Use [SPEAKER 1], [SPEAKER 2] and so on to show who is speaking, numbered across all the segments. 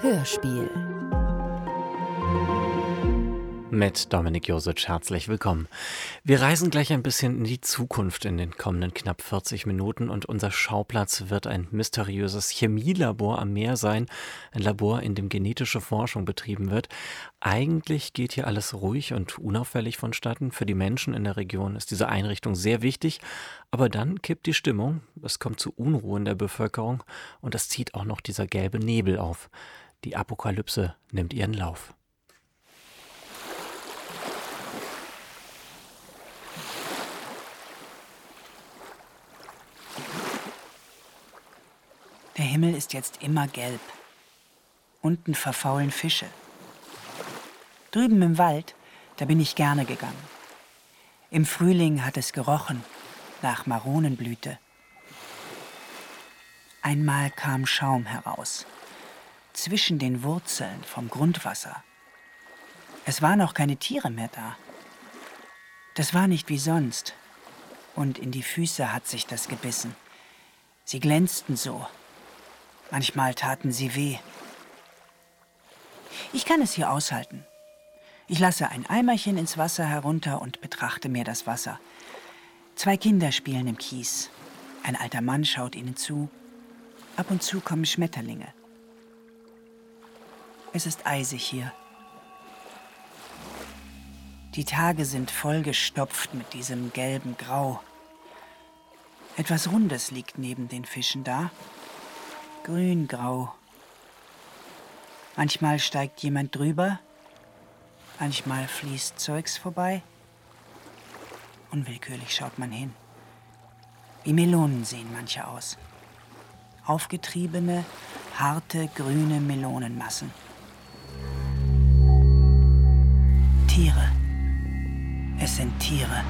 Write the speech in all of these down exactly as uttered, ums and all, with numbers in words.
[SPEAKER 1] Hörspiel
[SPEAKER 2] mit Dominik Josic, herzlich willkommen. Wir reisen gleich ein bisschen in die Zukunft in den kommenden knapp vierzig Minuten und unser Schauplatz wird ein mysteriöses Chemielabor am Meer sein, ein Labor, in dem genetische Forschung betrieben wird. Eigentlich geht hier alles ruhig und unauffällig vonstatten. Für die Menschen in der Region ist diese Einrichtung sehr wichtig, aber dann kippt die Stimmung, es kommt zu Unruhe in der Bevölkerung und es zieht auch noch dieser gelbe Nebel auf. Die Apokalypse nimmt ihren Lauf.
[SPEAKER 3] Der Himmel ist jetzt immer gelb. Unten verfaulen Fische. Drüben im Wald, da bin ich gerne gegangen. Im Frühling hat es gerochen, nach Maronenblüte. Einmal kam Schaum heraus, zwischen den Wurzeln vom Grundwasser. Es waren noch keine Tiere mehr da. Das war nicht wie sonst. Und in die Füße hat sich das gebissen. Sie glänzten so. Manchmal taten sie weh. Ich kann es hier aushalten. Ich lasse ein Eimerchen ins Wasser herunter und betrachte mir das Wasser. Zwei Kinder spielen im Kies. Ein alter Mann schaut ihnen zu. Ab und zu kommen Schmetterlinge. Es ist eisig hier. Die Tage sind vollgestopft mit diesem gelben Grau. Etwas Rundes liegt neben den Fischen da. Grün-grau. Manchmal steigt jemand drüber, manchmal fließt Zeugs vorbei. Unwillkürlich schaut man hin. Wie Melonen sehen manche aus. Aufgetriebene, harte, grüne Melonenmassen. Tiere. Es sind Tiere.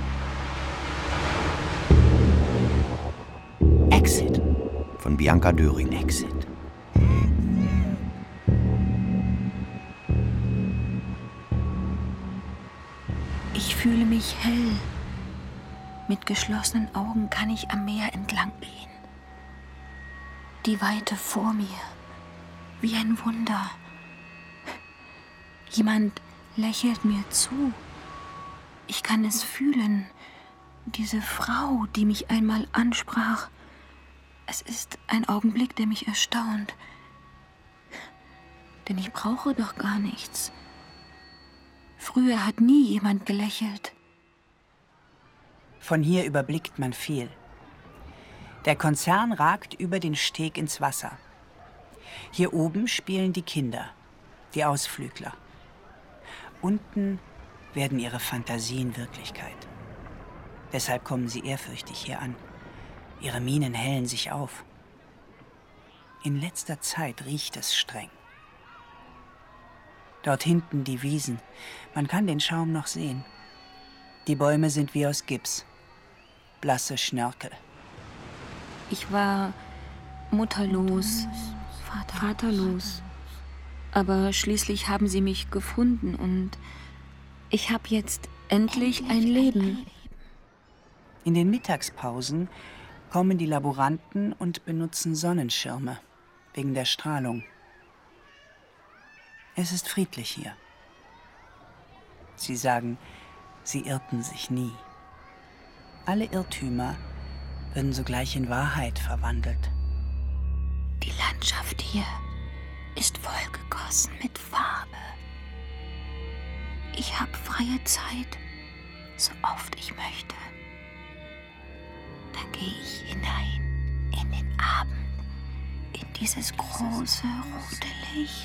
[SPEAKER 3] Exit.
[SPEAKER 4] Von Bianca Döring.
[SPEAKER 3] Exit.
[SPEAKER 5] Ich fühle mich hell. Mit geschlossenen Augen kann ich am Meer entlang gehen. Die Weite vor mir, wie ein Wunder. Jemand lächelt mir zu. Ich kann es fühlen. Diese Frau, die mich einmal ansprach. Es ist ein Augenblick, der mich erstaunt. Denn ich brauche doch gar nichts. Früher hat nie jemand gelächelt.
[SPEAKER 3] Von hier überblickt man viel. Der Konzern ragt über den Steg ins Wasser. Hier oben spielen die Kinder, die Ausflügler. Unten werden ihre Fantasien Wirklichkeit. Deshalb kommen sie ehrfürchtig hier an. Ihre Mienen hellen sich auf. In letzter Zeit riecht es streng. Dort hinten die Wiesen. Man kann den Schaum noch sehen. Die Bäume sind wie aus Gips. Blasse Schnörkel.
[SPEAKER 5] Ich war mutterlos, vaterlos. Aber schließlich haben sie mich gefunden und ich habe jetzt endlich ein Leben.
[SPEAKER 3] In den Mittagspausen kommen die Laboranten und benutzen Sonnenschirme wegen der Strahlung. Es ist friedlich hier. Sie sagen, sie irrten sich nie. Alle Irrtümer werden sogleich in Wahrheit verwandelt.
[SPEAKER 5] Die Landschaft hier ist vollgegossen mit Farbe. Ich habe freie Zeit, so oft ich möchte. Dann gehe ich hinein in den Abend, in dieses große rote Licht.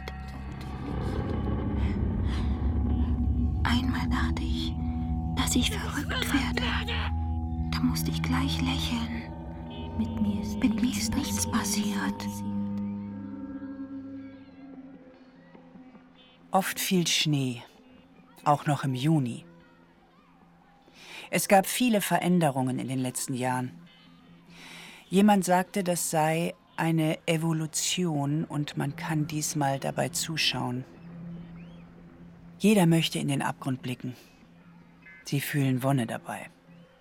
[SPEAKER 5] Einmal dachte ich, dass ich verrückt werde. Da musste ich gleich lächeln. Mit mir ist, Mit mir ist nichts passiert.
[SPEAKER 3] Oft fiel Schnee, auch noch im Juni. Es gab viele Veränderungen in den letzten Jahren. Jemand sagte, das sei eine Evolution und man kann diesmal dabei zuschauen. Jeder möchte in den Abgrund blicken. Sie fühlen Wonne dabei.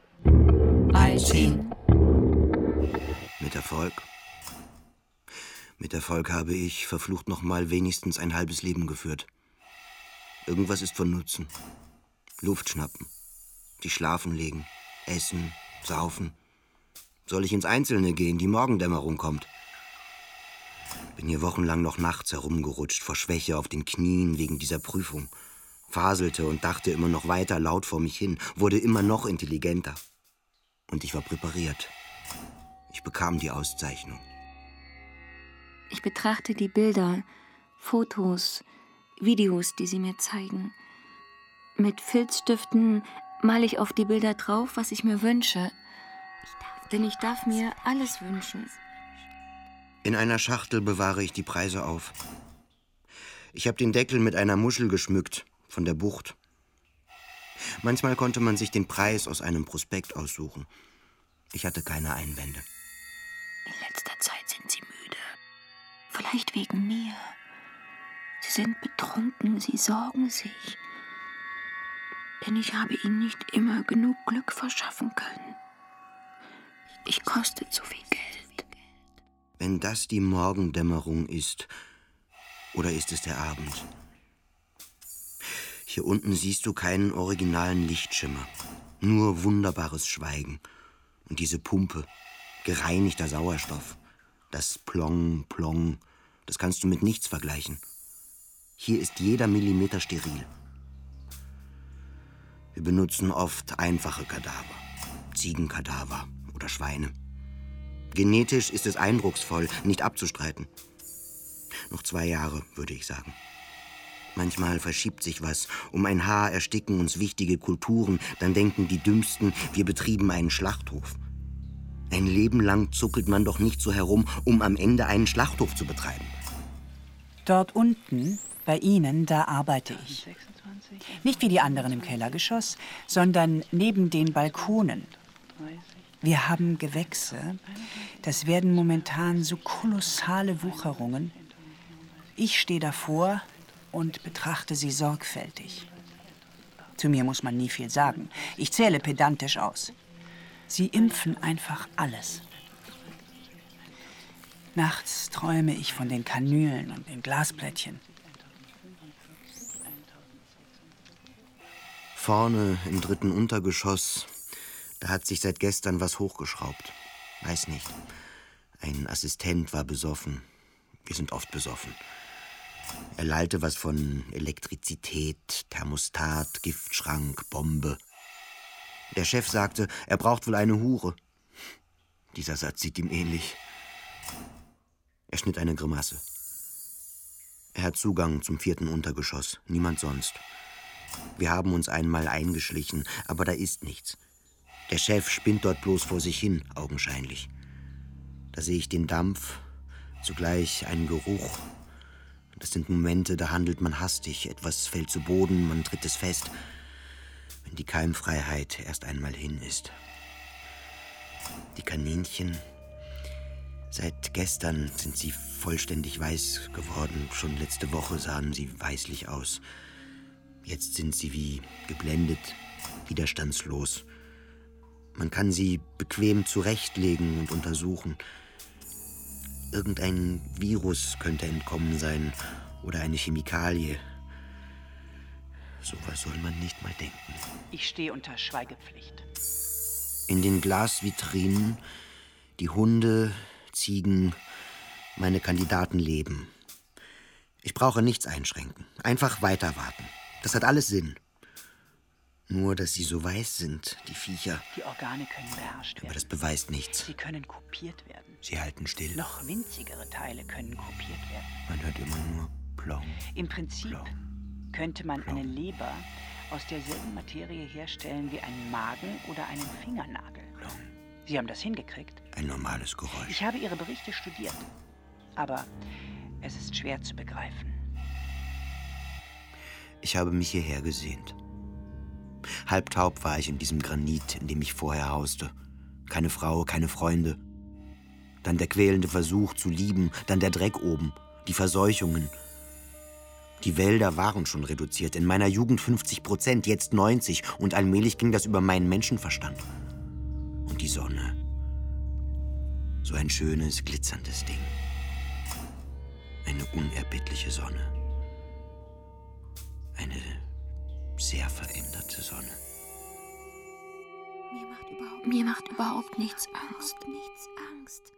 [SPEAKER 4] Mit Erfolg. Mit Erfolg habe ich, verflucht nochmal, wenigstens ein halbes Leben geführt. Irgendwas ist von Nutzen. Luft schnappen, sich schlafen legen, essen, saufen. Soll ich ins Einzelne gehen, die Morgendämmerung kommt? Bin hier wochenlang noch nachts herumgerutscht, vor Schwäche auf den Knien wegen dieser Prüfung. Faselte und dachte immer noch weiter laut vor mich hin, wurde immer noch intelligenter. Und ich war präpariert. Ich bekam die Auszeichnung.
[SPEAKER 5] Ich betrachte die Bilder, Fotos, Videos, die sie mir zeigen. Mit Filzstiften male ich auf die Bilder drauf, was ich mir wünsche. Denn ich darf mir alles wünschen.
[SPEAKER 4] In einer Schachtel bewahre ich die Preise auf. Ich habe den Deckel mit einer Muschel geschmückt, von der Bucht. Manchmal konnte man sich den Preis aus einem Prospekt aussuchen. Ich hatte keine Einwände.
[SPEAKER 5] In letzter Zeit sind sie müde. Vielleicht wegen mir. Sie sind betrunken, sie sorgen sich. Denn ich habe ihnen nicht immer genug Glück verschaffen können. Ich koste zu viel Geld.
[SPEAKER 4] Wenn das die Morgendämmerung ist, oder ist es der Abend? Hier unten siehst du keinen originalen Lichtschimmer, nur wunderbares Schweigen. Und diese Pumpe, gereinigter Sauerstoff, das Plong, Plong, das kannst du mit nichts vergleichen. Hier ist jeder Millimeter steril. Wir benutzen oft einfache Kadaver, Ziegenkadaver oder Schweine. Genetisch ist es eindrucksvoll, nicht abzustreiten. Noch zwei Jahre, würde ich sagen. Manchmal verschiebt sich was. Um ein Haar ersticken uns wichtige Kulturen. Dann denken die Dümmsten, wir betrieben einen Schlachthof. Ein Leben lang zuckelt man doch nicht so herum, um am Ende einen Schlachthof zu betreiben.
[SPEAKER 3] Dort unten, bei Ihnen, da arbeite ich. Nicht wie die anderen im Kellergeschoss, sondern neben den Balkonen. Wir haben Gewächse. Das werden momentan so kolossale Wucherungen. Ich stehe davor und betrachte sie sorgfältig. Zu mir muss man nie viel sagen. Ich zähle pedantisch aus. Sie impfen einfach alles. Nachts träume ich von den Kanülen und den Glasplättchen.
[SPEAKER 4] Vorne im dritten Untergeschoss, da hat sich seit gestern was hochgeschraubt. Weiß nicht. Ein Assistent war besoffen. Wir sind oft besoffen. Er lallte was von Elektrizität, Thermostat, Giftschrank, Bombe. Der Chef sagte, er braucht wohl eine Hure. Dieser Satz sieht ihm ähnlich. Er schnitt eine Grimasse. Er hat Zugang zum vierten Untergeschoss, niemand sonst. Wir haben uns einmal eingeschlichen, aber da ist nichts. Der Chef spinnt dort bloß vor sich hin, augenscheinlich. Da sehe ich den Dampf, zugleich einen Geruch. Das sind Momente, da handelt man hastig. Etwas fällt zu Boden, man tritt es fest, wenn die Keimfreiheit erst einmal hin ist. Die Kaninchen, seit gestern sind sie vollständig weiß geworden. Schon letzte Woche sahen sie weißlich aus. Jetzt sind sie wie geblendet, widerstandslos. Man kann sie bequem zurechtlegen und untersuchen. Irgendein Virus könnte entkommen sein oder eine Chemikalie. So was soll man nicht mal denken.
[SPEAKER 3] Ich stehe unter Schweigepflicht.
[SPEAKER 4] In den Glasvitrinen die Hunde, Ziegen, meine Kandidaten leben. Ich brauche nichts einschränken. Einfach weiter warten. Das hat alles Sinn. Nur, dass sie so weiß sind, die Viecher.
[SPEAKER 3] Die Organe können beherrscht werden.
[SPEAKER 4] Aber das beweist nichts.
[SPEAKER 3] Sie können kopiert werden.
[SPEAKER 4] Sie halten still.
[SPEAKER 3] Noch winzigere Teile können kopiert werden.
[SPEAKER 4] Man hört immer nur Plong.
[SPEAKER 3] Im Prinzip
[SPEAKER 4] Plong,
[SPEAKER 3] könnte man
[SPEAKER 4] Plong.
[SPEAKER 3] eine Leber aus derselben Materie herstellen wie einen Magen oder einen Fingernagel.
[SPEAKER 4] Plong.
[SPEAKER 3] Sie haben das hingekriegt.
[SPEAKER 4] Ein normales Geräusch.
[SPEAKER 3] Ich habe Ihre Berichte studiert. Aber es ist schwer zu begreifen.
[SPEAKER 4] Ich habe mich hierher gesehnt. Halbtaub war ich in diesem Granit, in dem ich vorher hauste. Keine Frau, keine Freunde. Dann der quälende Versuch zu lieben, dann der Dreck oben, die Verseuchungen. Die Wälder waren schon reduziert, in meiner Jugend fünfzig Prozent, jetzt neunzig, und allmählich ging das über meinen Menschenverstand. Und die Sonne. So ein schönes, glitzerndes Ding. Eine unerbittliche Sonne. Eine sehr veränderte Sonne.
[SPEAKER 5] Mir macht überhaupt, mir macht überhaupt nichts Angst. Nichts Angst.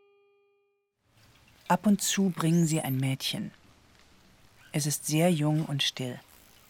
[SPEAKER 3] Ab und zu bringen sie ein Mädchen. Es ist sehr jung und still.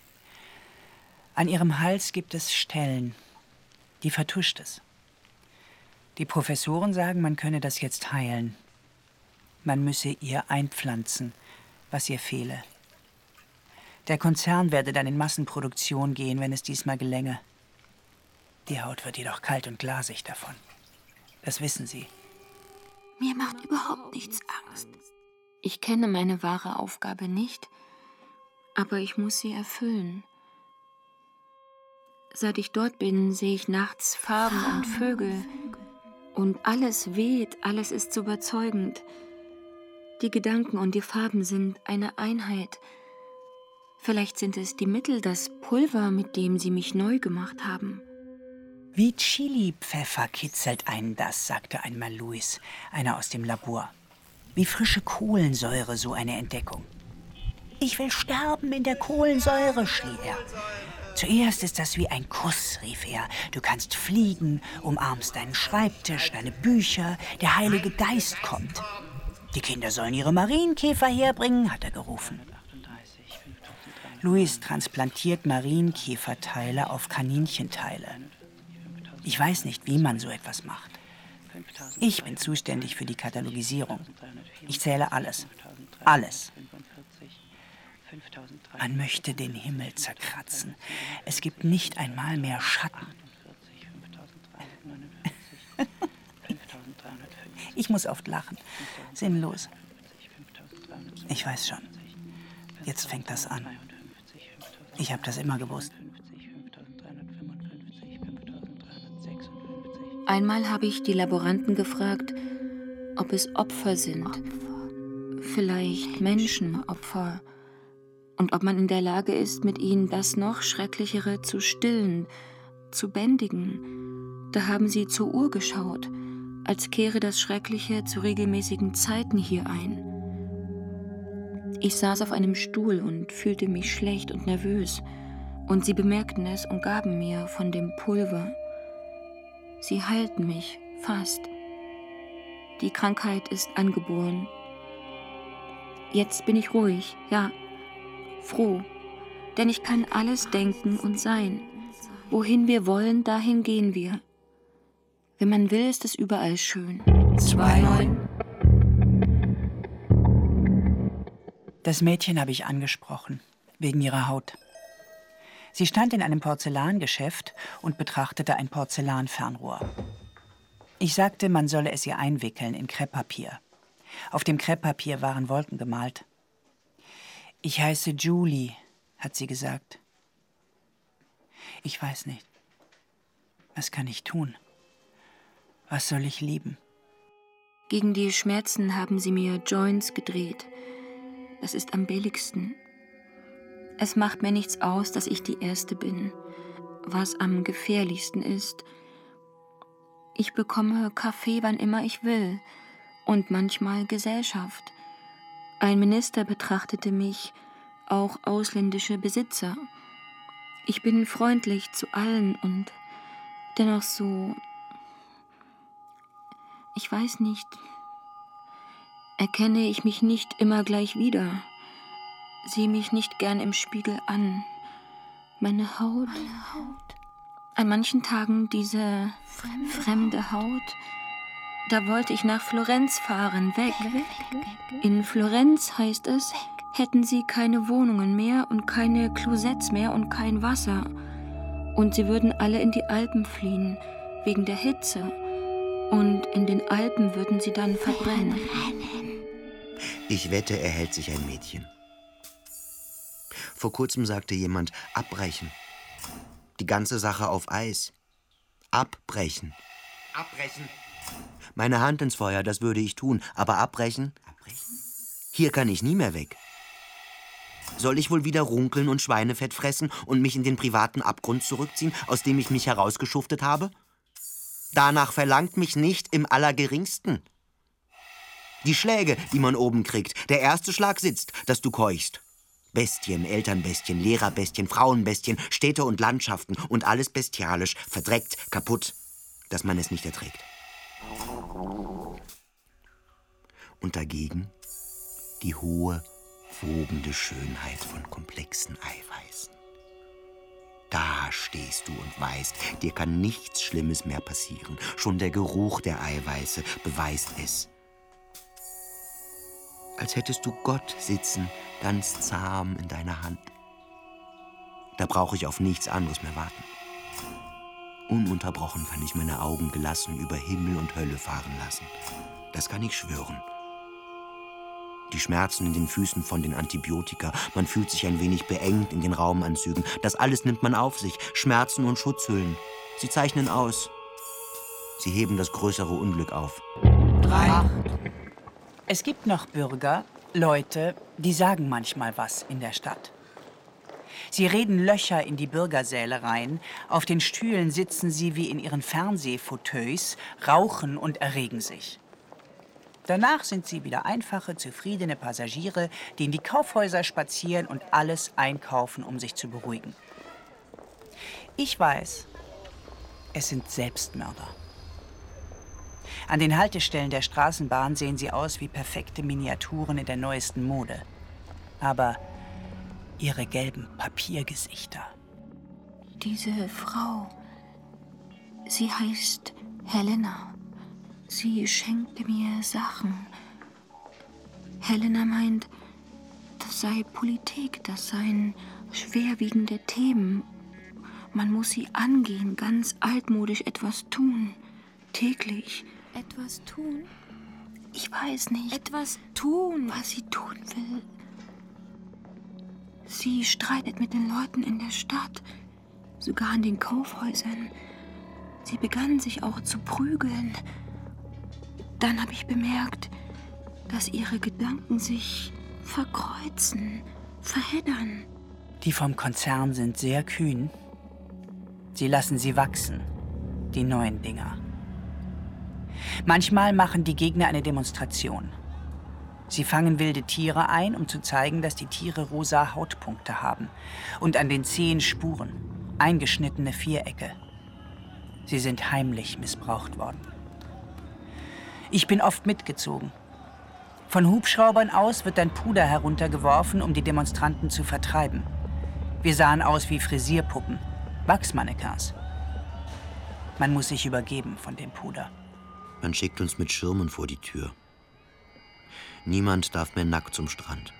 [SPEAKER 3] An ihrem Hals gibt es Stellen. Die vertuscht es. Die Professoren sagen, man könne das jetzt heilen. Man müsse ihr einpflanzen, was ihr fehle. Der Konzern werde dann in Massenproduktion gehen, wenn es diesmal gelänge. Die Haut wird jedoch kalt und glasig davon. Das wissen Sie.
[SPEAKER 5] Mir macht überhaupt nichts Angst. Ich kenne meine wahre Aufgabe nicht, aber ich muss sie erfüllen. Seit ich dort bin, sehe ich nachts Farben und Vögel. Und alles weht, alles ist so überzeugend. Die Gedanken und die Farben sind eine Einheit. Vielleicht sind es die Mittel, das Pulver, mit dem sie mich neu gemacht haben.
[SPEAKER 3] Wie Chili-Pfeffer kitzelt einen das, sagte einmal Louis, einer aus dem Labor. Wie frische Kohlensäure, so eine Entdeckung. Ich will sterben in der Kohlensäure, schrie er. Zuerst ist das wie ein Kuss, rief er. Du kannst fliegen, umarmst deinen Schreibtisch, deine Bücher, der Heilige Geist kommt. Die Kinder sollen ihre Marienkäfer herbringen, hat er gerufen. Louis transplantiert Marienkäferteile auf Kaninchenteile. Ich weiß nicht, wie man so etwas macht. Ich bin zuständig für die Katalogisierung. Ich zähle alles. Alles. Man möchte den Himmel zerkratzen. Es gibt nicht einmal mehr Schatten. Ich muss oft lachen. Sinnlos. Ich weiß schon. Jetzt fängt das an. Ich habe das immer gewusst.
[SPEAKER 5] Einmal habe ich die Laboranten gefragt, ob es Opfer sind. Vielleicht Menschenopfer. Und ob man in der Lage ist, mit ihnen das noch Schrecklichere zu stillen, zu bändigen. Da haben sie zur Uhr geschaut, als kehre das Schreckliche zu regelmäßigen Zeiten hier ein. Ich saß auf einem Stuhl und fühlte mich schlecht und nervös. Und sie bemerkten es und gaben mir von dem Pulver. Sie heilten mich, fast. Die Krankheit ist angeboren. Jetzt bin ich ruhig, ja, froh. Denn ich kann alles denken und sein. Wohin wir wollen, dahin gehen wir. Wenn man will, ist es überall schön.
[SPEAKER 3] Zwei neun. Das Mädchen habe ich angesprochen, wegen ihrer Haut. Sie stand in einem Porzellangeschäft und betrachtete ein Porzellanfernrohr. Ich sagte, man solle es ihr einwickeln in Krepppapier. Auf dem Krepppapier waren Wolken gemalt. Ich heiße Julie, hat sie gesagt. Ich weiß nicht. Was kann ich tun? Was soll ich lieben?
[SPEAKER 5] Gegen die Schmerzen haben sie mir Joints gedreht. Das ist am billigsten. Es macht mir nichts aus, dass ich die Erste bin. Was am gefährlichsten ist, ich bekomme Kaffee, wann immer ich will. Und manchmal Gesellschaft. Ein Minister betrachtete mich, auch ausländische Besitzer. Ich bin freundlich zu allen und dennoch so... Ich weiß nicht... Erkenne ich mich nicht immer gleich wieder. Sehe mich nicht gern im Spiegel an. Meine Haut... Meine Haut. An manchen Tagen diese fremde, fremde Haut. Haut. Da wollte ich nach Florenz fahren, weg. In Florenz, heißt es, hätten sie keine Wohnungen mehr und keine Closets mehr und kein Wasser. Und sie würden alle in die Alpen fliehen, wegen der Hitze. Und in den Alpen würden sie dann verbrennen.
[SPEAKER 4] Ich wette, er hält sich ein Mädchen. Vor kurzem sagte jemand, abbrechen. Die ganze Sache auf Eis. Abbrechen. Abbrechen. Meine Hand ins Feuer, das würde ich tun. Aber abbrechen? Abbrechen? Hier kann ich nie mehr weg. Soll ich wohl wieder runkeln und Schweinefett fressen und mich in den privaten Abgrund zurückziehen, aus dem ich mich herausgeschuftet habe? Danach verlangt mich nicht im Allergeringsten. Die Schläge, die man oben kriegt. Der erste Schlag sitzt, dass du keuchst. Bestien, Elternbestien, Lehrerbestien, Frauenbestien, Städte und Landschaften und alles bestialisch, verdreckt, kaputt, dass man es nicht erträgt. Und dagegen die hohe, wogende Schönheit von komplexen Eiweißen. Da stehst du und weißt, dir kann nichts Schlimmes mehr passieren. Schon der Geruch der Eiweiße beweist es. Als hättest du Gott sitzen, ganz zahm in deiner Hand. Da brauche ich auf nichts anderes mehr warten. Ununterbrochen kann ich meine Augen gelassen über Himmel und Hölle fahren lassen. Das kann ich schwören. Die Schmerzen in den Füßen von den Antibiotika, man fühlt sich ein wenig beengt in den Raumanzügen. Das alles nimmt man auf sich, Schmerzen und Schutzhüllen. Sie zeichnen aus. Sie heben das größere Unglück auf.
[SPEAKER 3] Drei. Es gibt noch Bürger, Leute, die sagen manchmal was in der Stadt. Sie reden Löcher in die Bürgersäle rein, auf den Stühlen sitzen sie wie in ihren Fernsehfauteuils, rauchen und erregen sich. Danach sind sie wieder einfache, zufriedene Passagiere, die in die Kaufhäuser spazieren und alles einkaufen, um sich zu beruhigen. Ich weiß, es sind Selbstmörder. An den Haltestellen der Straßenbahn sehen sie aus wie perfekte Miniaturen in der neuesten Mode. Aber ihre gelben Papiergesichter.
[SPEAKER 5] Diese Frau, sie heißt Helena. Sie schenkte mir Sachen. Helena meint, das sei Politik, das seien schwerwiegende Themen. Man muss sie angehen, ganz altmodisch etwas tun. Täglich.
[SPEAKER 1] Etwas tun?
[SPEAKER 5] Ich weiß nicht.
[SPEAKER 1] Etwas tun?
[SPEAKER 5] Was sie tun will. Sie streitet mit den Leuten in der Stadt, sogar in den Kaufhäusern. Sie begann sich auch zu prügeln. Dann habe ich bemerkt, dass ihre Gedanken sich verkreuzen, verheddern.
[SPEAKER 3] Die vom Konzern sind sehr kühn. Sie lassen sie wachsen, die neuen Dinger. Manchmal machen die Gegner eine Demonstration. Sie fangen wilde Tiere ein, um zu zeigen, dass die Tiere rosa Hautpunkte haben und an den Zehen Spuren, eingeschnittene Vierecke. Sie sind heimlich missbraucht worden. Ich bin oft mitgezogen. Von Hubschraubern aus wird dann Puder heruntergeworfen, um die Demonstranten zu vertreiben. Wir sahen aus wie Frisierpuppen, Wachsmannequins. Man muss sich übergeben von dem Puder.
[SPEAKER 4] Man schickt uns mit Schirmen vor die Tür. Niemand darf mehr nackt zum Strand.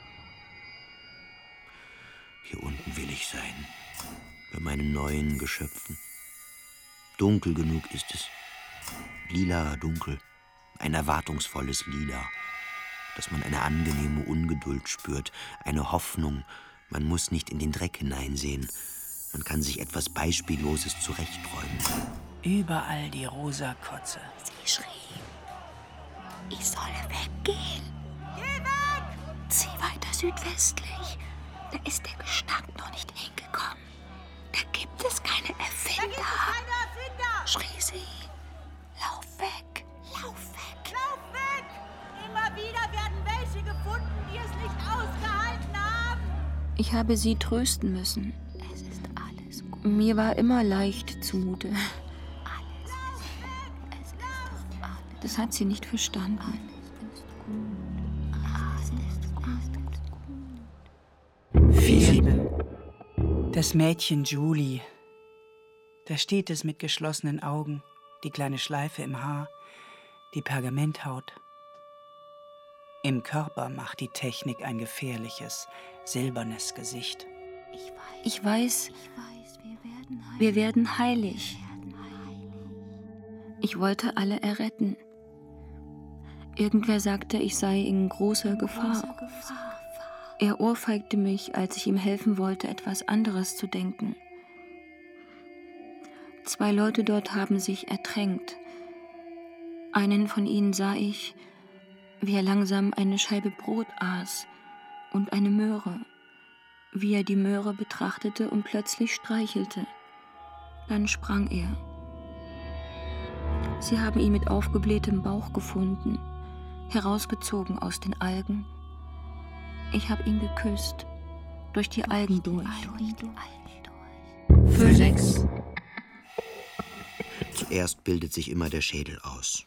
[SPEAKER 4] Hier unten will ich sein, bei meinen neuen Geschöpfen. Dunkel genug ist es. Lila dunkel. Ein erwartungsvolles Lila, dass man eine angenehme Ungeduld spürt, eine Hoffnung, man muss nicht in den Dreck hineinsehen, man kann sich etwas Beispielloses zurechtträumen.
[SPEAKER 3] Überall die rosa Kotze.
[SPEAKER 5] Sie schrie, ich solle weggehen.
[SPEAKER 1] Geh weg!
[SPEAKER 5] Zieh weiter südwestlich, da ist der Gestank noch nicht hingekommen. Da gibt es keine Erfinder.
[SPEAKER 1] Da gibt es keine Erfinder!
[SPEAKER 5] Schrie sie, lauf weg, lauf weg.
[SPEAKER 1] Lauf weg! Immer wieder werden welche gefunden, die es nicht ausgehalten haben.
[SPEAKER 5] Ich habe sie trösten müssen.
[SPEAKER 1] Es ist alles gut.
[SPEAKER 5] Mir war immer leicht zumute.
[SPEAKER 1] Alles ist gut. Es ist doch alles.
[SPEAKER 5] Das hat sie nicht verstanden.
[SPEAKER 1] Alles ist gut. Alles ist gut.
[SPEAKER 3] Sieben. Das Mädchen Julie. Da steht es mit geschlossenen Augen, die kleine Schleife im Haar, die Pergamenthaut. Im Körper macht die Technik ein gefährliches, silbernes Gesicht.
[SPEAKER 1] Ich weiß.
[SPEAKER 5] Ich weiß,
[SPEAKER 1] Ich weiß, wir werden heilig.
[SPEAKER 5] wir werden heilig.
[SPEAKER 1] Wir werden heilig.
[SPEAKER 5] Ich wollte alle erretten. Irgendwer sagte, ich sei in großer Gefahr.
[SPEAKER 1] Große Gefahr.
[SPEAKER 5] Er ohrfeigte mich, als ich ihm helfen wollte, etwas anderes zu denken. Zwei Leute dort haben sich ertränkt. Einen von ihnen sah ich, wie er langsam eine Scheibe Brot aß und eine Möhre, wie er die Möhre betrachtete und plötzlich streichelte. Dann sprang er. Sie haben ihn mit aufgeblähtem Bauch gefunden, herausgezogen aus den Algen. Ich habe ihn geküsst, durch die Algen durch.
[SPEAKER 3] Phoenix.
[SPEAKER 4] Zuerst bildet sich immer der Schädel aus.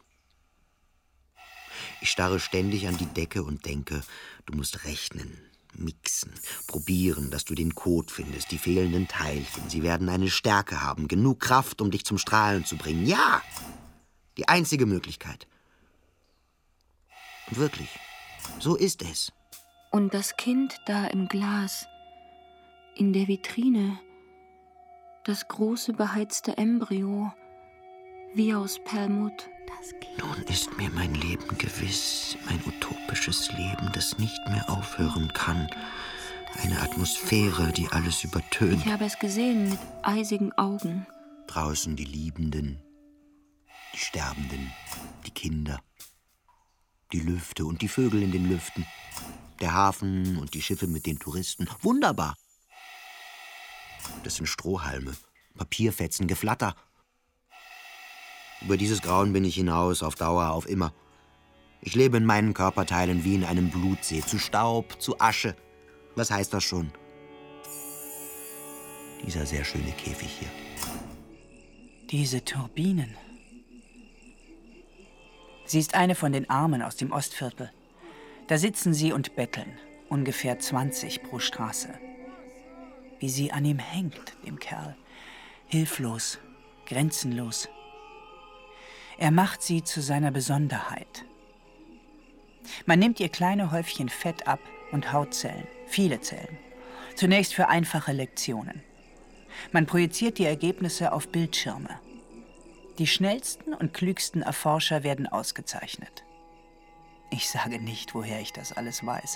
[SPEAKER 4] Ich starre ständig an die Decke und denke, du musst rechnen, mixen, probieren, dass du den Code findest, die fehlenden Teilchen. Sie werden eine Stärke haben, genug Kraft, um dich zum Strahlen zu bringen. Ja, die einzige Möglichkeit. Und wirklich, so ist es.
[SPEAKER 5] Und das Kind da im Glas, in der Vitrine, das große beheizte Embryo, wie aus Perlmutt.
[SPEAKER 4] Nun ist mir mein Leben gewiss, mein utopisches Leben, das nicht mehr aufhören kann. Eine Atmosphäre, die alles übertönt.
[SPEAKER 5] Ich habe es gesehen mit eisigen Augen.
[SPEAKER 4] Draußen die Liebenden, die Sterbenden, die Kinder, die Lüfte und die Vögel in den Lüften, der Hafen und die Schiffe mit den Touristen. Wunderbar! Das sind Strohhalme, Papierfetzen, Geflatter. Über dieses Grauen bin ich hinaus, auf Dauer, auf immer. Ich lebe in meinen Körperteilen wie in einem Blutsee, zu Staub, zu Asche. Was heißt das schon? Dieser sehr schöne Käfig hier.
[SPEAKER 3] Diese Turbinen. Sie ist eine von den Armen aus dem Ostviertel. Da sitzen sie und betteln, ungefähr zwanzig pro Straße. Wie sie an ihm hängt, dem Kerl. Hilflos, grenzenlos. Er macht sie zu seiner Besonderheit. Man nimmt ihr kleine Häufchen Fett ab und Hautzellen, viele Zellen. Zunächst für einfache Lektionen. Man projiziert die Ergebnisse auf Bildschirme. Die schnellsten und klügsten Erforscher werden ausgezeichnet. Ich sage nicht, woher ich das alles weiß.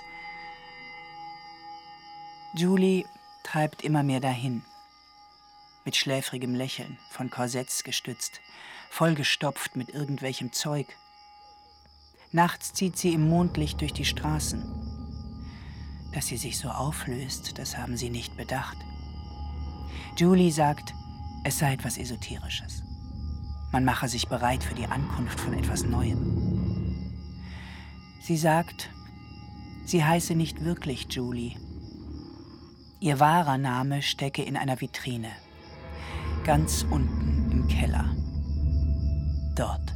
[SPEAKER 3] Julie treibt immer mehr dahin. Mit schläfrigem Lächeln, von Korsetts gestützt, vollgestopft mit irgendwelchem Zeug. Nachts zieht sie im Mondlicht durch die Straßen. Dass sie sich so auflöst, das haben sie nicht bedacht. Julie sagt, es sei etwas Esoterisches. Man mache sich bereit für die Ankunft von etwas Neuem. Sie sagt, sie heiße nicht wirklich Julie. Ihr wahrer Name stecke in einer Vitrine, ganz unten im Keller. Dort.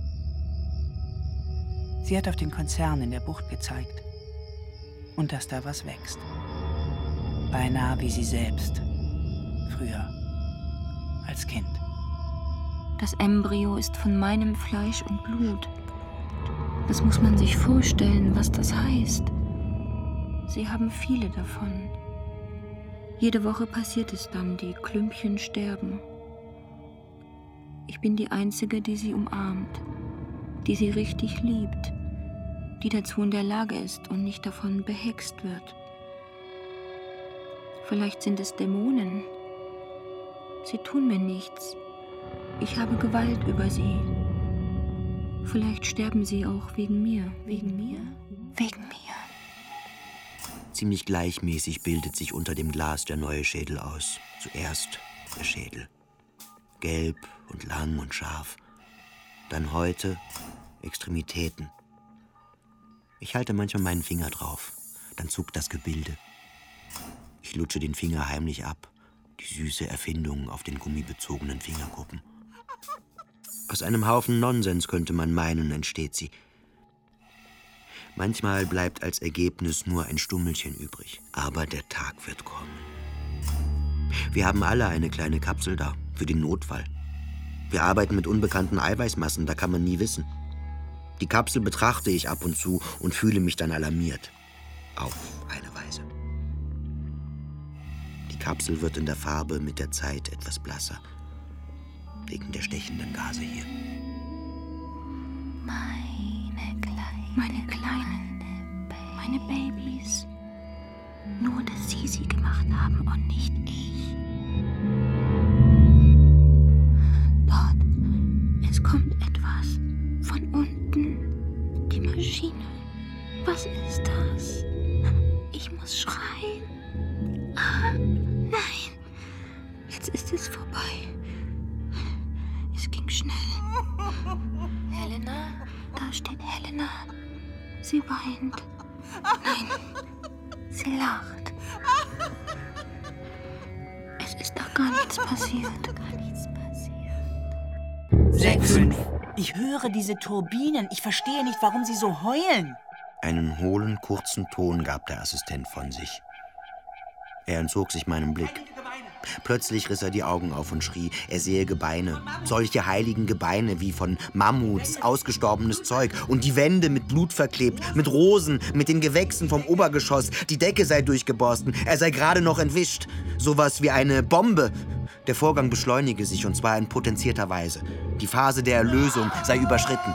[SPEAKER 3] Sie hat auf den Konzern in der Bucht gezeigt. Und dass da was wächst. Beinahe wie sie selbst. Früher. Als Kind.
[SPEAKER 5] Das Embryo ist von meinem Fleisch und Blut. Das muss man sich vorstellen, was das heißt. Sie haben viele davon. Jede Woche passiert es dann, die Klümpchen sterben. Ich bin die Einzige, die sie umarmt, die sie richtig liebt, die dazu in der Lage ist und nicht davon behext wird. Vielleicht sind es Dämonen. Sie tun mir nichts. Ich habe Gewalt über sie. Vielleicht sterben sie auch wegen mir. Wegen mir? Wegen mir.
[SPEAKER 4] Ziemlich gleichmäßig bildet sich unter dem Glas der neue Schädel aus. Zuerst der Schädel. Gelb und lang und scharf. Dann heute Extremitäten. Ich halte manchmal meinen Finger drauf. Dann zuckt das Gebilde. Ich lutsche den Finger heimlich ab. Die süße Erfindung auf den gummibezogenen Fingerkuppen. Aus einem Haufen Nonsens könnte man meinen, entsteht sie. Manchmal bleibt als Ergebnis nur ein Stummelchen übrig. Aber der Tag wird kommen. Wir haben alle eine kleine Kapsel da, für den Notfall. Wir arbeiten mit unbekannten Eiweißmassen, da kann man nie wissen. Die Kapsel betrachte ich ab und zu und fühle mich dann alarmiert. Auf eine Weise. Die Kapsel wird in der Farbe mit der Zeit etwas blasser. Wegen der stechenden Gase hier.
[SPEAKER 5] Meine Kleinen. Meine Kleinen. Meine Babys. Nur, dass Sie sie gemacht haben und nicht ich. Dort. Es kommt etwas. Von unten. Die Maschine. Was ist das? Ich muss schreien. Ah, nein. Jetzt ist es vorbei. Es ging schnell. Helena? Da steht Helena. Sie weint. Nein, sie lacht. Es ist doch gar nichts passiert. Gar nichts passiert.
[SPEAKER 3] Sechs. Fünf. Ich höre diese Turbinen. Ich verstehe nicht, warum sie so heulen.
[SPEAKER 4] Einen hohlen, kurzen Ton gab der Assistent von sich. Er entzog sich meinem Blick. Plötzlich riss er die Augen auf und schrie, er sehe Gebeine. Solche heiligen Gebeine wie von Mammuts, ausgestorbenes Zeug. Und die Wände mit Blut verklebt, mit Rosen, mit den Gewächsen vom Obergeschoss. Die Decke sei durchgeborsten, er sei gerade noch entwischt. Sowas wie eine Bombe. Der Vorgang beschleunige sich, und zwar in potenzierter Weise. Die Phase der Erlösung sei überschritten.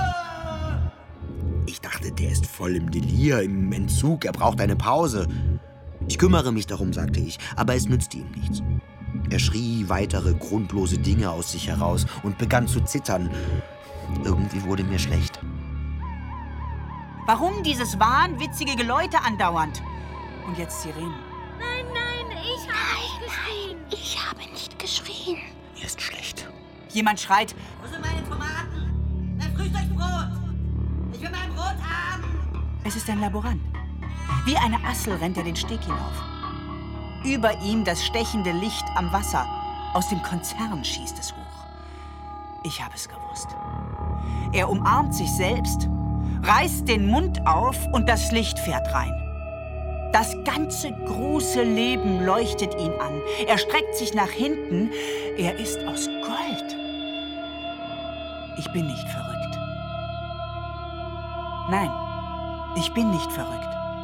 [SPEAKER 4] Ich dachte, der ist voll im Delir, im Entzug, er braucht eine Pause. Ich kümmere mich darum, sagte ich, aber es nützte ihm nichts. Er schrie weitere grundlose Dinge aus sich heraus und begann zu zittern. Irgendwie wurde mir schlecht.
[SPEAKER 3] Warum dieses wahnwitzige Geläute andauernd? Und jetzt Sirenen.
[SPEAKER 1] Nein, nein, ich habe nicht geschrien.
[SPEAKER 5] Ich habe nicht geschrien.
[SPEAKER 4] Mir ist schlecht.
[SPEAKER 3] Jemand schreit,
[SPEAKER 6] Wo sind meine Tomaten? Mein Frühstücksbrot! Ich will mein Brot haben!
[SPEAKER 3] es ist ein Laborant. Wie eine Assel rennt er den Steg hinauf. Über ihm das stechende Licht am Wasser. Aus dem Konzern schießt es hoch. Ich habe es gewusst. Er umarmt sich selbst, reißt den Mund auf und das Licht fährt rein. Das ganze große Leben leuchtet ihn an. Er streckt sich nach hinten. Er ist aus Gold. Ich bin nicht verrückt. Nein, ich bin nicht verrückt.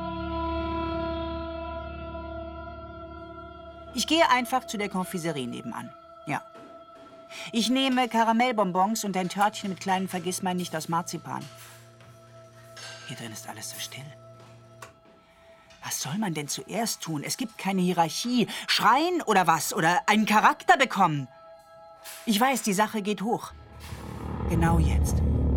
[SPEAKER 3] Ich gehe einfach zu der Konfiserie nebenan. Ja. Ich nehme Karamellbonbons und ein Törtchen mit kleinen Vergissmeinnicht aus Marzipan. Hier drin ist alles so still. Was soll man denn zuerst tun? Es gibt keine Hierarchie. Schreien oder was? Oder einen Charakter bekommen? Ich weiß, die Sache geht hoch. Genau jetzt.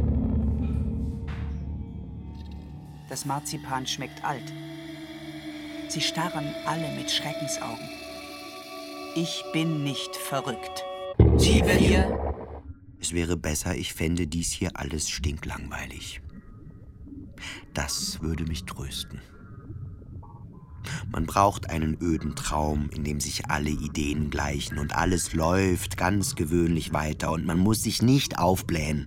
[SPEAKER 3] Das Marzipan schmeckt alt. Sie starren alle mit Schreckensaugen. Ich bin nicht verrückt.
[SPEAKER 4] Sie vier. Es wäre besser, ich fände dies hier alles stinklangweilig. Das würde mich trösten. Man braucht einen öden Traum, in dem sich alle Ideen gleichen und alles läuft ganz gewöhnlich weiter und man muss sich nicht aufblähen.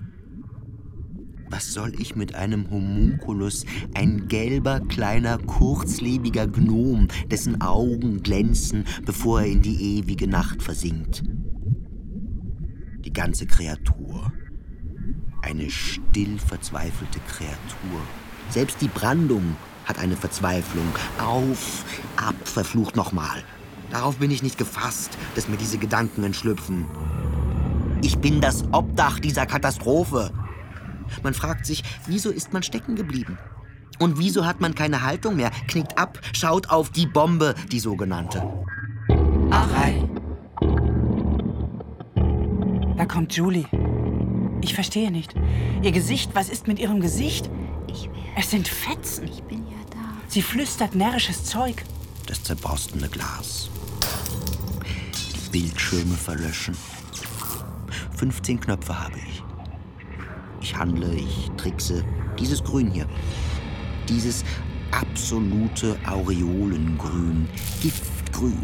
[SPEAKER 4] Was soll ich mit einem Homunculus, ein gelber, kleiner, kurzlebiger Gnom, dessen Augen glänzen, bevor er in die ewige Nacht versinkt? Die ganze Kreatur. Eine still verzweifelte Kreatur. Selbst die Brandung hat eine Verzweiflung. Auf, ab, verflucht nochmal. Darauf bin ich nicht gefasst, dass mir diese Gedanken entschlüpfen. Ich bin das Obdach dieser Katastrophe. Man fragt sich, wieso ist man stecken geblieben? Und wieso hat man keine Haltung mehr? Knickt ab, schaut auf die Bombe, die sogenannte.
[SPEAKER 3] Arei. Da kommt Julie. Ich verstehe nicht. Ihr Gesicht, was ist mit ihrem Gesicht?
[SPEAKER 5] Ich werde.
[SPEAKER 3] Es sind Fetzen.
[SPEAKER 5] Ich bin ja da.
[SPEAKER 3] Sie flüstert närrisches Zeug.
[SPEAKER 4] Das zerborstene Glas. Die Bildschirme verlöschen. fünfzehn Knöpfe habe ich. Ich handle, ich trickse. Dieses Grün hier. Dieses absolute Aureolengrün. Giftgrün.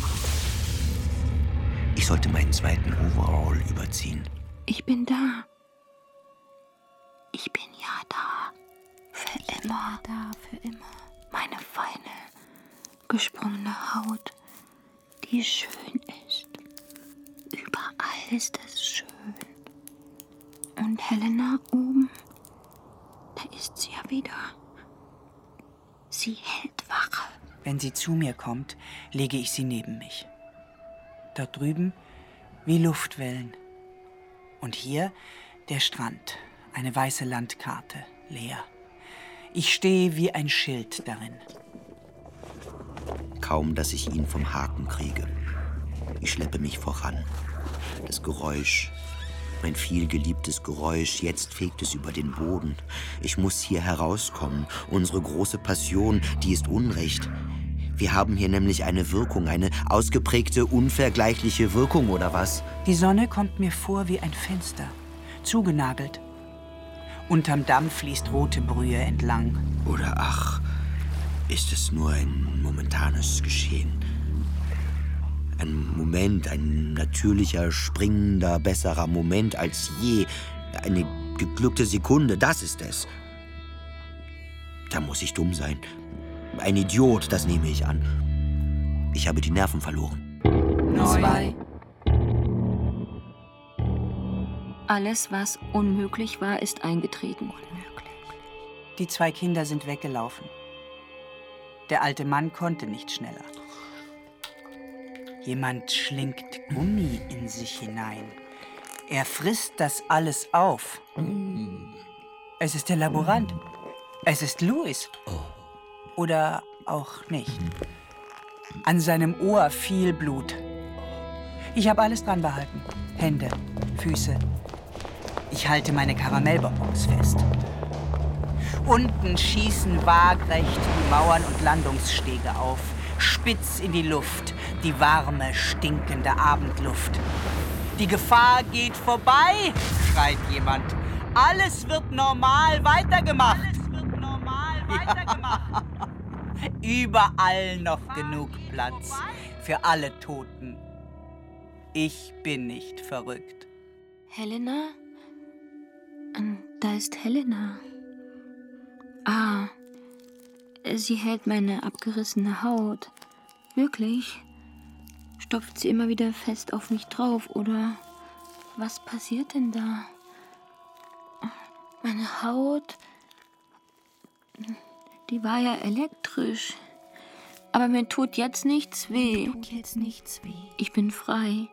[SPEAKER 4] Ich sollte meinen zweiten Overall überziehen.
[SPEAKER 5] Ich bin da. Ich bin ja da. Für immer. Da, für immer. Meine feine, gesprungene Haut, die schön ist. Überall ist es schön. Und Helena oben, da ist sie ja wieder. Sie hält Wache.
[SPEAKER 3] Wenn sie zu mir kommt, lege ich sie neben mich. Dort drüben wie Luftwellen. Und hier der Strand, eine weiße Landkarte, leer. Ich stehe wie ein Schild darin.
[SPEAKER 4] Kaum, dass ich ihn vom Haken kriege. Ich schleppe mich voran. Das Geräusch, mein vielgeliebtes Geräusch, jetzt fegt es über den Boden. Ich muss hier herauskommen. Unsere große Passion, die ist Unrecht. Wir haben hier nämlich eine Wirkung, eine ausgeprägte, unvergleichliche Wirkung, oder was?
[SPEAKER 3] Die Sonne kommt mir vor wie ein Fenster, zugenagelt. Unterm Damm fließt rote Brühe entlang.
[SPEAKER 4] Oder ach, ist es nur ein momentanes Geschehen? Ein Moment, ein natürlicher, springender, besserer Moment als je. Eine geglückte Sekunde, das ist es. Da muss ich dumm sein. Ein Idiot, das nehme ich an. Ich habe die Nerven verloren.
[SPEAKER 5] Zwei. Alles, was unmöglich war, ist eingetreten.
[SPEAKER 3] Die zwei Kinder sind weggelaufen. Der alte Mann konnte nicht schneller. Jemand schlingt Gummi in sich hinein. Er frisst das alles auf. Es ist der Laborant. Es ist Louis. Oder auch nicht. An seinem Ohr viel Blut. Ich habe alles dran behalten. Hände, Füße. Ich halte meine Karamellbonbons fest. Unten schießen waagrecht die Mauern und Landungsstege auf. Spitz in die Luft, die warme, stinkende Abendluft. Die Gefahr geht vorbei, schreit jemand. Alles wird normal weitergemacht. Alles wird normal weitergemacht. Überall noch genug Platz für alle Toten. Ich bin nicht verrückt.
[SPEAKER 5] Helena? Da ist Helena. Ah, sie hält meine abgerissene Haut. Wirklich? Stopft sie immer wieder fest auf mich drauf, oder was passiert denn da? Meine Haut, die war ja elektrisch. Aber mir tut jetzt nichts weh. Tut jetzt nichts weh. Ich bin frei.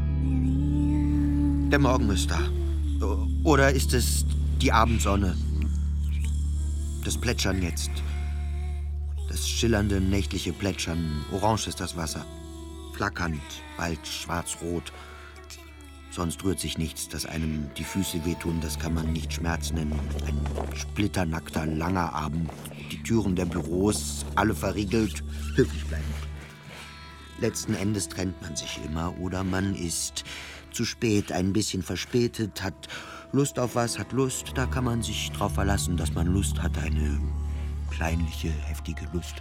[SPEAKER 4] Der Morgen ist da. Oder ist es die Abendsonne? Das Plätschern jetzt. Das schillernde, nächtliche Plätschern. Orange ist das Wasser. Flackernd, bald schwarz-rot. Sonst rührt sich nichts, dass einem die Füße wehtun. Das kann man nicht Schmerz nennen. Ein splitternackter, langer Abend. Die Türen der Büros, alle verriegelt. Höflich bleiben. Letzten Endes trennt man sich immer. Oder man ist zu spät, ein bisschen verspätet, hat Lust auf was, hat Lust. Da kann man sich drauf verlassen, dass man Lust hat. Eine kleinliche, heftige Lust.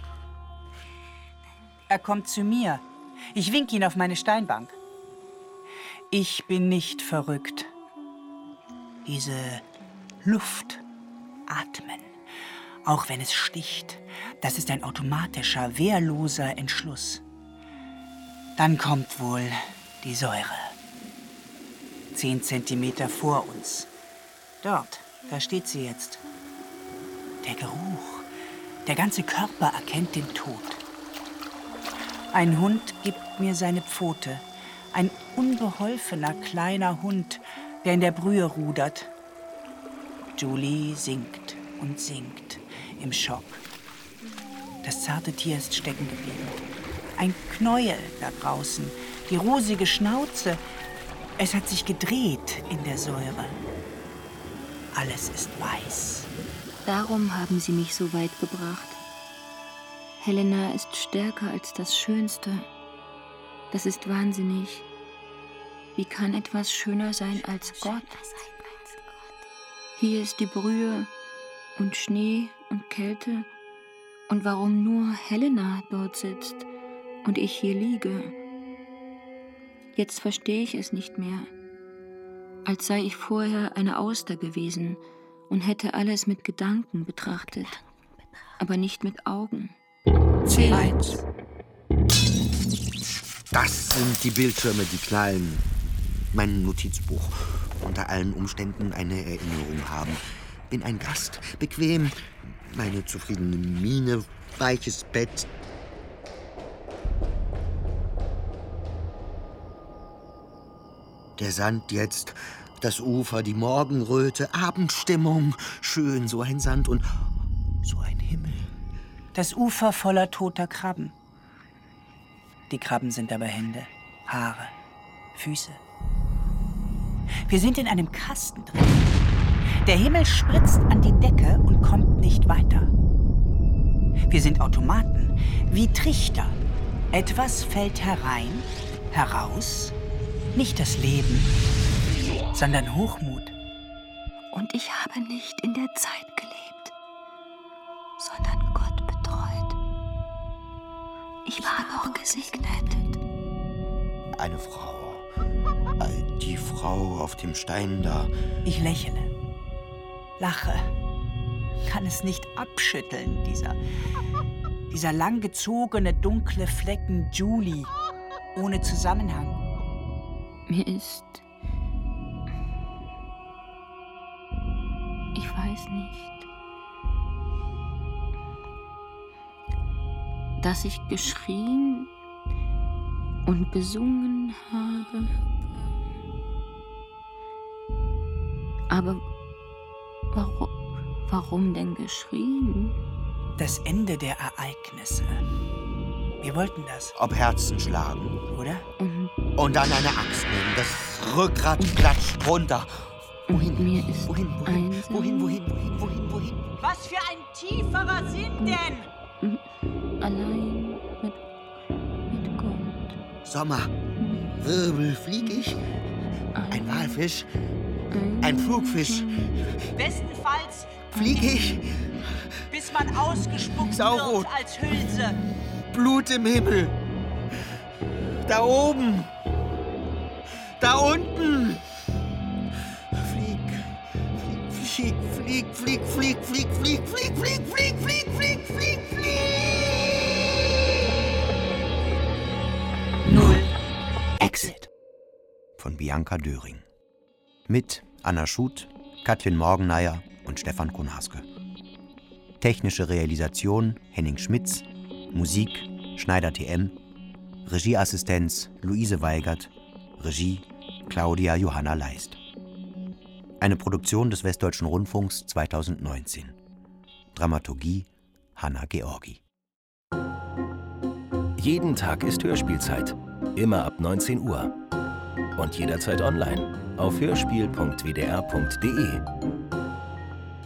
[SPEAKER 3] Er kommt zu mir. Ich winke ihn auf meine Steinbank. Ich bin nicht verrückt. Diese Luft, atmen, auch wenn es sticht, das ist ein automatischer, wehrloser Entschluss. Dann kommt wohl die Säure. Zehn Zentimeter vor uns. Dort, da steht sie jetzt. Der Geruch, der ganze Körper erkennt den Tod. Ein Hund gibt mir seine Pfote. Ein unbeholfener kleiner Hund, der in der Brühe rudert. Julie sinkt und sinkt im Schock. Das zarte Tier ist stecken geblieben. Ein Knäuel da draußen, die rosige Schnauze. Es hat sich gedreht in der Säure. Alles ist weiß.
[SPEAKER 5] Darum haben sie mich so weit gebracht. Helena ist stärker als das Schönste. Das ist wahnsinnig. Wie kann etwas schöner sein als Gott? Hier ist die Brühe und Schnee und Kälte. Und warum nur Helena dort sitzt und ich hier liege? Jetzt verstehe ich es nicht mehr. Als sei ich vorher eine Auster gewesen und hätte alles mit Gedanken betrachtet, aber nicht mit Augen.
[SPEAKER 3] Zehn.
[SPEAKER 4] Das sind die Bildschirme, die knallen. Mein Notizbuch. Unter allen Umständen eine Erinnerung haben. Bin ein Gast, bequem. Meine zufriedene Miene, weiches Bett. Der Sand jetzt, das Ufer, die Morgenröte, Abendstimmung. Schön, so ein Sand und so ein Himmel.
[SPEAKER 3] Das Ufer voller toter Krabben. Die Krabben sind aber Hände, Haare, Füße. Wir sind in einem Kasten drin. Der Himmel spritzt an die Decke und kommt nicht weiter. Wir sind Automaten, wie Trichter. Etwas fällt herein, heraus. Nicht das Leben, sondern Hochmut.
[SPEAKER 5] Und ich habe nicht in der Zeit gelebt, sondern Gott betreut. Ich war noch gesegnet.
[SPEAKER 4] Eine Frau. Äh, Die Frau auf dem Stein da.
[SPEAKER 3] Ich lächle, lache, kann es nicht abschütteln, dieser, dieser langgezogene dunkle Flecken Julie, ohne Zusammenhang.
[SPEAKER 5] Mir ist... Ich weiß nicht, dass ich geschrien und gesungen habe. Aber warum, warum denn geschrien?
[SPEAKER 3] Das Ende der Ereignisse. Wir wollten das,
[SPEAKER 4] Ob Herzen schlagen.
[SPEAKER 3] oder?
[SPEAKER 5] Und,
[SPEAKER 4] Und dann eine Axt nehmen. Das Rückgrat klatscht runter.
[SPEAKER 5] und mir ist
[SPEAKER 4] Wohin, wohin,
[SPEAKER 5] einsam.
[SPEAKER 4] wohin, wohin, wohin, wohin, wohin?
[SPEAKER 1] Was für ein tieferer Sinn denn?
[SPEAKER 5] Allein mit, mit Gott.
[SPEAKER 4] Sommer. Wirbel, flieg ich? Ein Walfisch? Ein Flugfisch?
[SPEAKER 1] Bestenfalls,
[SPEAKER 4] Flieg ich?
[SPEAKER 1] bis man ausgespuckt
[SPEAKER 4] Saurot.
[SPEAKER 1] wird als Hülse.
[SPEAKER 4] Blut im Himmel. Da oben. Da unten. Flieg. Flieg, flieg, flieg, flieg, flieg, flieg, flieg, flieg, flieg, flieg, flieg, flieg, flieg.
[SPEAKER 3] Null.
[SPEAKER 4] Exit. Von Bianca Döring. Mit Anna Schuth, Katrin Morgenmeier und Stefan Konhaske. Technische Realisation Henning Schmitz. Musik Schneider T M. Regieassistenz Luise Weigert. Regie Claudia Johanna Leist. Eine Produktion des Westdeutschen Rundfunks zweitausendneunzehn. Dramaturgie Hanna Georgi.
[SPEAKER 7] Jeden Tag ist Hörspielzeit. Immer ab neunzehn Uhr. Und jederzeit online auf hörspiel punkt w d r punkt d e.